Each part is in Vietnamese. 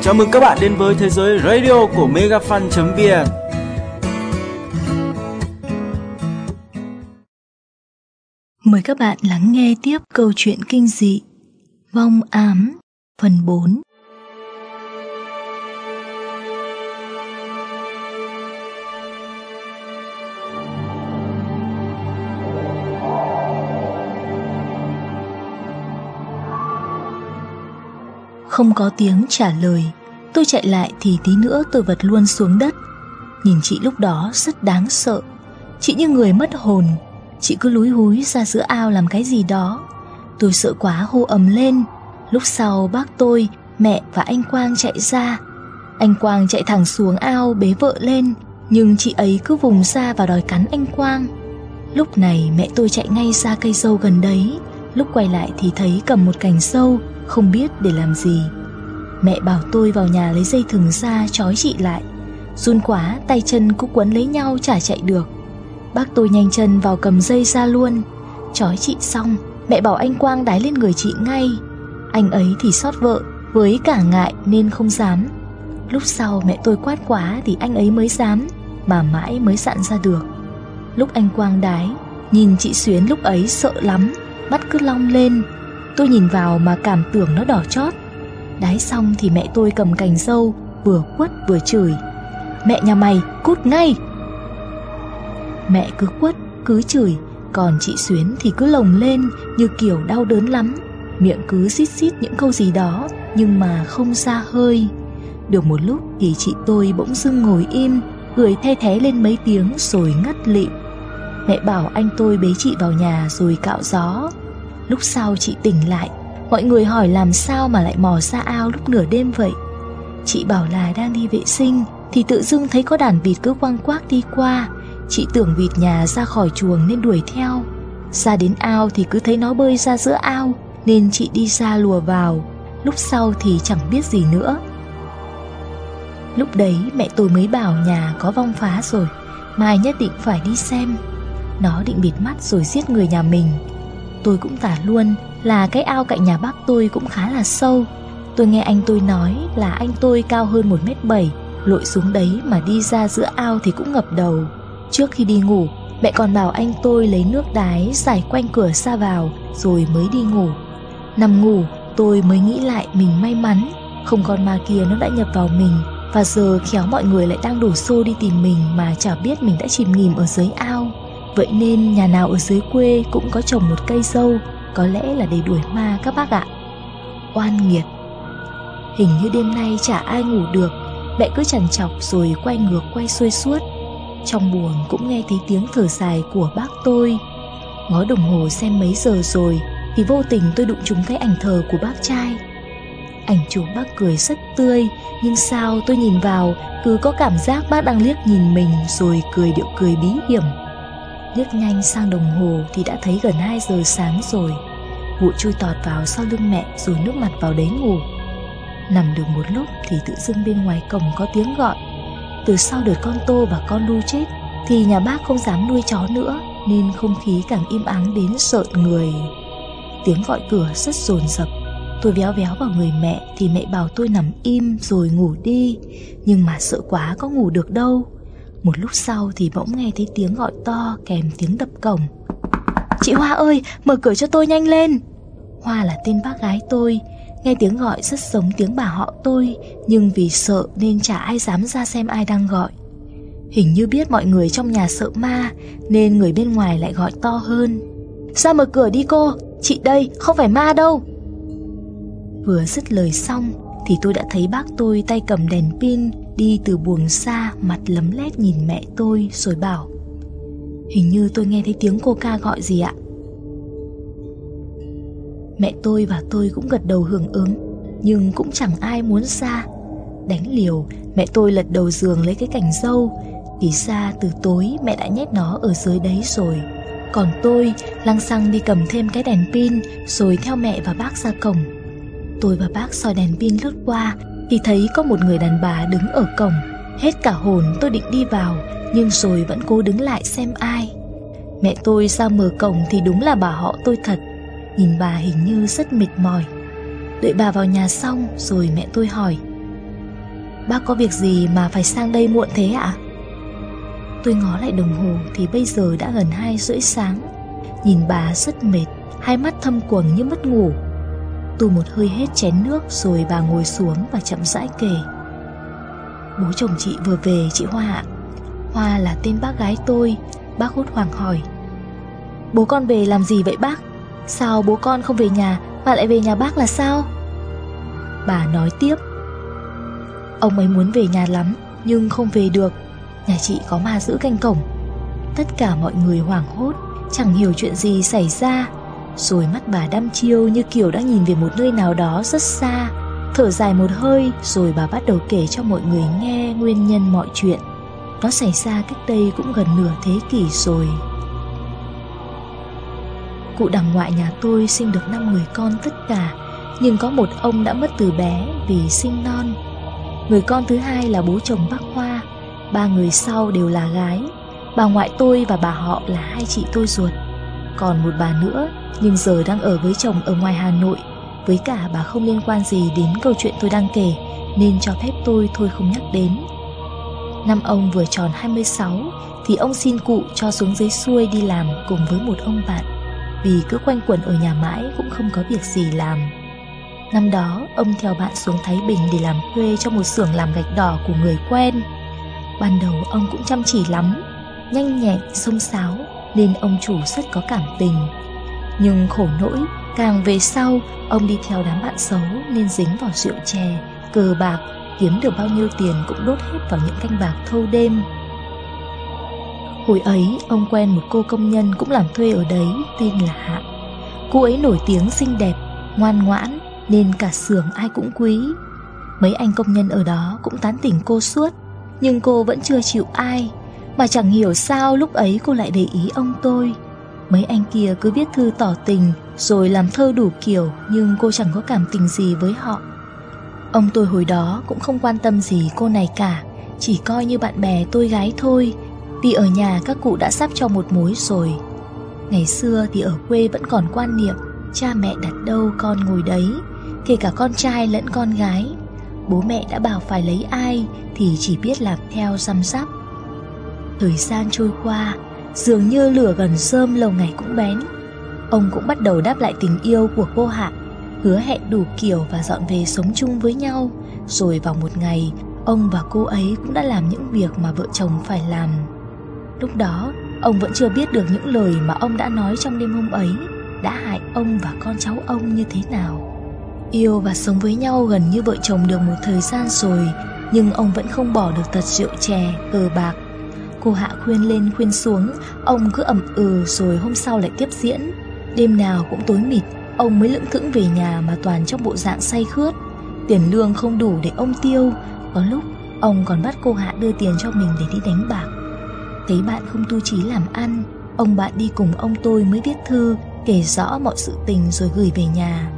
Chào mừng các bạn đến với thế giới radio của megafan.vn. Mời các bạn lắng nghe tiếp câu chuyện kinh dị Vong ám phần 4. Không có tiếng trả lời. Tôi chạy lại thì tí nữa tôi vật luôn xuống đất. Nhìn chị lúc đó rất đáng sợ. Chị như người mất hồn. Chị cứ lúi húi ra giữa ao làm cái gì đó. Tôi sợ quá hô ầm lên. Lúc sau bác tôi, mẹ và anh Quang chạy ra. Anh Quang chạy thẳng xuống ao bế vợ lên, nhưng chị ấy cứ vùng ra và đòi cắn anh Quang. Lúc này mẹ tôi chạy ngay ra cây dâu gần đấy. Lúc quay lại thì thấy cầm một cành dâu, không biết để làm gì. Mẹ bảo tôi vào nhà lấy dây thừng ra trói chị lại. Run quá, tay chân cũng quấn lấy nhau chả chạy được. Bác tôi nhanh chân vào cầm dây ra luôn. Trói chị xong, mẹ bảo anh Quang đái lên người chị ngay. Anh ấy thì xót vợ, với cả ngại nên không dám. Lúc sau mẹ tôi quát quá thì anh ấy mới dám, mà mãi mới dặn ra được. Lúc anh Quang đái, nhìn chị Xuyến lúc ấy sợ lắm, mắt cứ long lên. Tôi nhìn vào mà cảm tưởng nó đỏ chót. Đái xong thì mẹ tôi cầm cành dâu, vừa quất vừa chửi: "Mẹ nhà mày, cút ngay!" Mẹ cứ quất, cứ chửi, còn chị Xuyến thì cứ lồng lên như kiểu đau đớn lắm. Miệng cứ xít xít những câu gì đó nhưng mà không ra hơi. Được một lúc thì chị tôi bỗng dưng ngồi im, cười the thé lên mấy tiếng rồi ngất lịm. Mẹ bảo anh tôi bế chị vào nhà rồi cạo gió. Lúc sau chị tỉnh lại, mọi người hỏi làm sao mà lại mò ra ao lúc nửa đêm vậy. Chị bảo là đang đi vệ sinh thì tự dưng thấy có đàn vịt cứ quăng quác đi qua. Chị tưởng vịt nhà ra khỏi chuồng nên đuổi theo. Ra đến ao thì cứ thấy nó bơi ra giữa ao, nên chị đi ra lùa vào. Lúc sau thì chẳng biết gì nữa. Lúc đấy mẹ tôi mới bảo nhà có vong phá rồi, mai nhất định phải đi xem. Nó định bịt mắt rồi giết người nhà mình. Tôi cũng tả luôn là cái ao cạnh nhà bác tôi cũng khá là sâu. Tôi nghe anh tôi nói là anh tôi cao hơn 1m7, lội xuống đấy mà đi ra giữa ao thì cũng ngập đầu. Trước khi đi ngủ, mẹ còn bảo anh tôi lấy nước đái rải quanh cửa ra vào rồi mới đi ngủ. Nằm ngủ, tôi mới nghĩ lại mình may mắn, không con ma kia nó đã nhập vào mình. Và giờ khéo mọi người lại đang đổ xô đi tìm mình mà chả biết mình đã chìm nghỉm ở dưới ao. Vậy nên nhà nào ở dưới quê cũng có trồng một cây dâu, có lẽ là để đuổi ma các bác ạ. Oan nghiệt. Hình như đêm nay chả ai ngủ được. Mẹ cứ trằn trọc rồi quay ngược quay xuôi suốt. Trong buồng cũng nghe thấy tiếng thở dài của bác tôi. Ngó đồng hồ xem mấy giờ rồi thì vô tình tôi đụng trúng cái ảnh thờ của bác trai. Ảnh chụp bác cười rất tươi, nhưng sao tôi nhìn vào cứ có cảm giác bác đang liếc nhìn mình rồi cười điệu cười bí hiểm. Liếc nhanh sang đồng hồ thì đã thấy gần 2 giờ sáng rồi. Vội chui tọt vào sau lưng mẹ rồi nước mặt vào đấy ngủ. Nằm được một lúc thì tự dưng bên ngoài cổng có tiếng gọi. Từ sau đợt con Tô và con Lu chết thì nhà bác không dám nuôi chó nữa, nên không khí càng im ắng đến rợn người. Tiếng gọi cửa rất dồn dập. Tôi véo véo vào người mẹ thì mẹ bảo tôi nằm im rồi ngủ đi. Nhưng mà sợ quá có ngủ được đâu. Một lúc sau thì bỗng nghe thấy tiếng gọi to kèm tiếng đập cổng. "Chị Hoa ơi, mở cửa cho tôi nhanh lên." Hoa là tên bác gái tôi. Nghe tiếng gọi rất giống tiếng bà họ tôi, nhưng vì sợ nên chả ai dám ra xem ai đang gọi. Hình như biết mọi người trong nhà sợ ma nên người bên ngoài lại gọi to hơn: "Ra mở cửa đi cô, chị đây, không phải ma đâu." Vừa dứt lời xong thì tôi đã thấy bác tôi tay cầm đèn pin đi từ buồng xa, mặt lấm lét nhìn mẹ tôi rồi bảo: "Hình như tôi nghe thấy tiếng cô ca gọi gì ạ?" Mẹ tôi và tôi cũng gật đầu hưởng ứng, nhưng cũng chẳng ai muốn ra. Đánh liều, mẹ tôi lật đầu giường lấy cái cành dâu. Thì ra từ tối mẹ đã nhét nó ở dưới đấy rồi. Còn tôi lăng xăng đi cầm thêm cái đèn pin rồi theo mẹ và bác ra cổng. Tôi và bác soi đèn pin lướt qua thì thấy có một người đàn bà đứng ở cổng. Hết cả hồn tôi định đi vào, nhưng rồi vẫn cố đứng lại xem ai. Mẹ tôi ra mở cổng thì đúng là bà họ tôi thật. Nhìn bà hình như rất mệt mỏi. Đợi bà vào nhà xong rồi mẹ tôi hỏi: Bác có việc gì mà phải sang đây muộn thế ạ? Tôi ngó lại đồng hồ thì bây giờ đã gần 2:30 sáng. Nhìn bà rất mệt, hai mắt thâm quầng như mất ngủ. Tôi một hơi hết chén nước rồi bà ngồi xuống và chậm rãi kể. Bố chồng chị vừa về chị Hoa ạ. Hoa là tên bác gái tôi. Bác hốt hoảng hỏi. Bố con về làm gì vậy bác? Sao bố con không về nhà mà lại về nhà bác là sao? Bà nói tiếp. Ông ấy muốn về nhà lắm nhưng không về được. Nhà chị có ma giữ canh cổng. Tất cả mọi người hoảng hốt, chẳng hiểu chuyện gì xảy ra. Rồi mắt bà đăm chiêu như kiểu đang nhìn về một nơi nào đó rất xa. Thở dài một hơi rồi bà bắt đầu kể cho mọi người nghe nguyên nhân mọi chuyện. Nó xảy ra cách đây cũng gần nửa thế kỷ rồi. Cụ đằng ngoại nhà tôi sinh được 5 người con tất cả, nhưng có một ông đã mất từ bé vì sinh non. Người con thứ hai là bố chồng bác Hoa. 3 người sau đều là gái. Bà ngoại tôi và bà họ là hai chị tôi ruột. Còn một bà nữa nhưng giờ đang ở với chồng ở ngoài Hà Nội. Với cả bà không liên quan gì đến câu chuyện tôi đang kể, nên cho phép tôi thôi không nhắc đến. Năm ông vừa tròn 26 thì ông xin cụ cho xuống dưới xuôi đi làm cùng với một ông bạn, vì cứ quanh quẩn ở nhà mãi cũng không có việc gì làm. Năm đó ông theo bạn xuống Thái Bình để làm thuê cho một xưởng làm gạch đỏ của người quen. Ban đầu ông cũng chăm chỉ lắm, nhanh nhẹn, xông xáo, nên ông chủ rất có cảm tình. Nhưng khổ nỗi, càng về sau ông đi theo đám bạn xấu nên dính vào rượu chè, cờ bạc, kiếm được bao nhiêu tiền cũng đốt hết vào những canh bạc thâu đêm. Hồi ấy ông quen một cô công nhân cũng làm thuê ở đấy, tên là Hạ. Cô ấy nổi tiếng xinh đẹp, ngoan ngoãn nên cả xưởng ai cũng quý. Mấy anh công nhân ở đó cũng tán tỉnh cô suốt, nhưng cô vẫn chưa chịu ai. Mà chẳng hiểu sao lúc ấy cô lại để ý ông tôi. Mấy anh kia cứ viết thư tỏ tình rồi làm thơ đủ kiểu, nhưng cô chẳng có cảm tình gì với họ. Ông tôi hồi đó cũng không quan tâm gì cô này cả, chỉ coi như bạn bè tôi gái thôi, vì ở nhà các cụ đã sắp cho một mối rồi. Ngày xưa thì ở quê vẫn còn quan niệm cha mẹ đặt đâu con ngồi đấy, kể cả con trai lẫn con gái. Bố mẹ đã bảo phải lấy ai thì chỉ biết làm theo răm rắp. Thời gian trôi qua, dường như lửa gần rơm lâu ngày cũng bén. Ông cũng bắt đầu đáp lại tình yêu của cô Hạ, hứa hẹn đủ kiểu và dọn về sống chung với nhau. Rồi vào một ngày, ông và cô ấy cũng đã làm những việc mà vợ chồng phải làm. Lúc đó, ông vẫn chưa biết được những lời mà ông đã nói trong đêm hôm ấy đã hại ông và con cháu ông như thế nào. Yêu và sống với nhau gần như vợ chồng được một thời gian rồi, nhưng ông vẫn không bỏ được tật rượu chè, cờ bạc. Cô Hạ khuyên lên khuyên xuống, ông cứ ậm ừ rồi hôm sau lại tiếp diễn. Đêm nào cũng tối mịt, ông mới lững thững về nhà mà toàn trong bộ dạng say khướt. Tiền lương không đủ để ông tiêu, có lúc ông còn bắt cô Hạ đưa tiền cho mình để đi đánh bạc. Thấy bạn không tu chí làm ăn, ông bạn đi cùng ông tôi mới viết thư kể rõ mọi sự tình rồi gửi về nhà.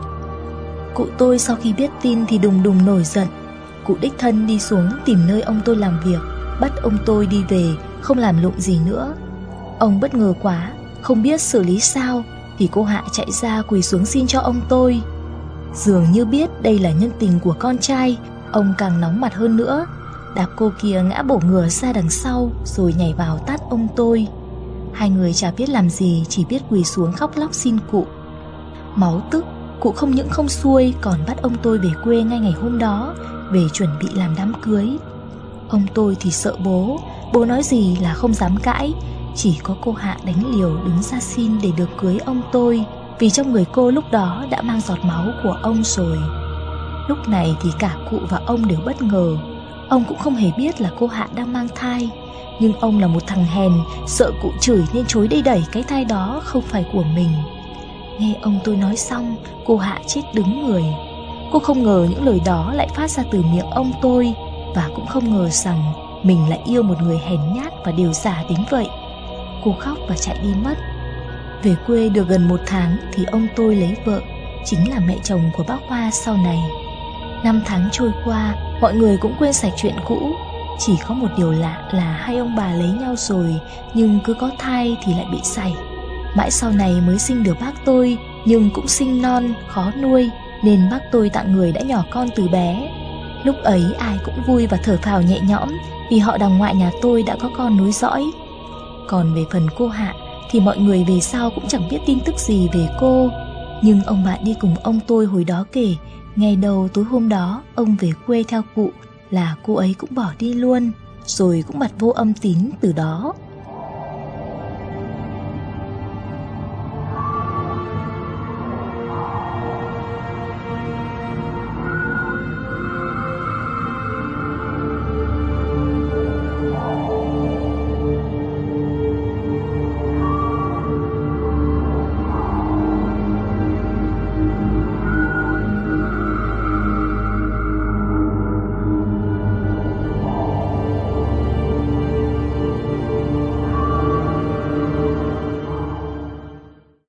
Cụ tôi sau khi biết tin thì đùng đùng nổi giận. Cụ đích thân đi xuống tìm nơi ông tôi làm việc, bắt ông tôi đi về, không làm lụng gì nữa. Ông bất ngờ quá, không biết xử lý sao thì cô Hạ chạy ra quỳ xuống xin cho ông tôi. Dường như biết đây là nhân tình của con trai, ông càng nóng mặt hơn nữa, đạp cô kia ngã bổ ngửa ra đằng sau rồi nhảy vào tát ông tôi. Hai người chả biết làm gì, chỉ biết quỳ xuống khóc lóc xin cụ. Máu tức, cụ không những không xuôi còn bắt ông tôi về quê ngay ngày hôm đó, về chuẩn bị làm đám cưới. Ông tôi thì sợ bố nói gì là không dám cãi. Chỉ có cô Hạ đánh liều đứng ra xin để được cưới ông tôi, vì trong người cô lúc đó đã mang giọt máu của ông rồi. Lúc này thì cả cụ và ông đều bất ngờ. Ông cũng không hề biết là cô Hạ đang mang thai, nhưng ông là một thằng hèn, sợ cụ chửi nên chối đẩy đẩy cái thai đó không phải của mình. Nghe ông tôi nói xong, cô Hạ chết đứng người. Cô không ngờ những lời đó lại phát ra từ miệng ông tôi, và cũng không ngờ rằng mình lại yêu một người hèn nhát và điều giả đến vậy. Cô khóc và chạy đi mất. Về quê được gần 1 tháng thì ông tôi lấy vợ, chính là mẹ chồng của bác Hoa sau này. 5 tháng trôi qua, mọi người cũng quên sạch chuyện cũ. Chỉ có một điều lạ là hai ông bà lấy nhau rồi, nhưng cứ có thai thì lại bị sảy. Mãi sau này mới sinh được bác tôi, nhưng cũng sinh non, khó nuôi, nên bác tôi tặng người đã nhỏ con từ bé. Lúc ấy ai cũng vui và thở phào nhẹ nhõm vì họ đằng ngoại nhà tôi đã có con nối dõi. Còn về phần cô Hạ thì mọi người về sau cũng chẳng biết tin tức gì về cô. Nhưng ông bạn đi cùng ông tôi hồi đó kể, ngày đầu tối hôm đó ông về quê theo cụ là cô ấy cũng bỏ đi luôn, rồi cũng bặt vô âm tín từ đó.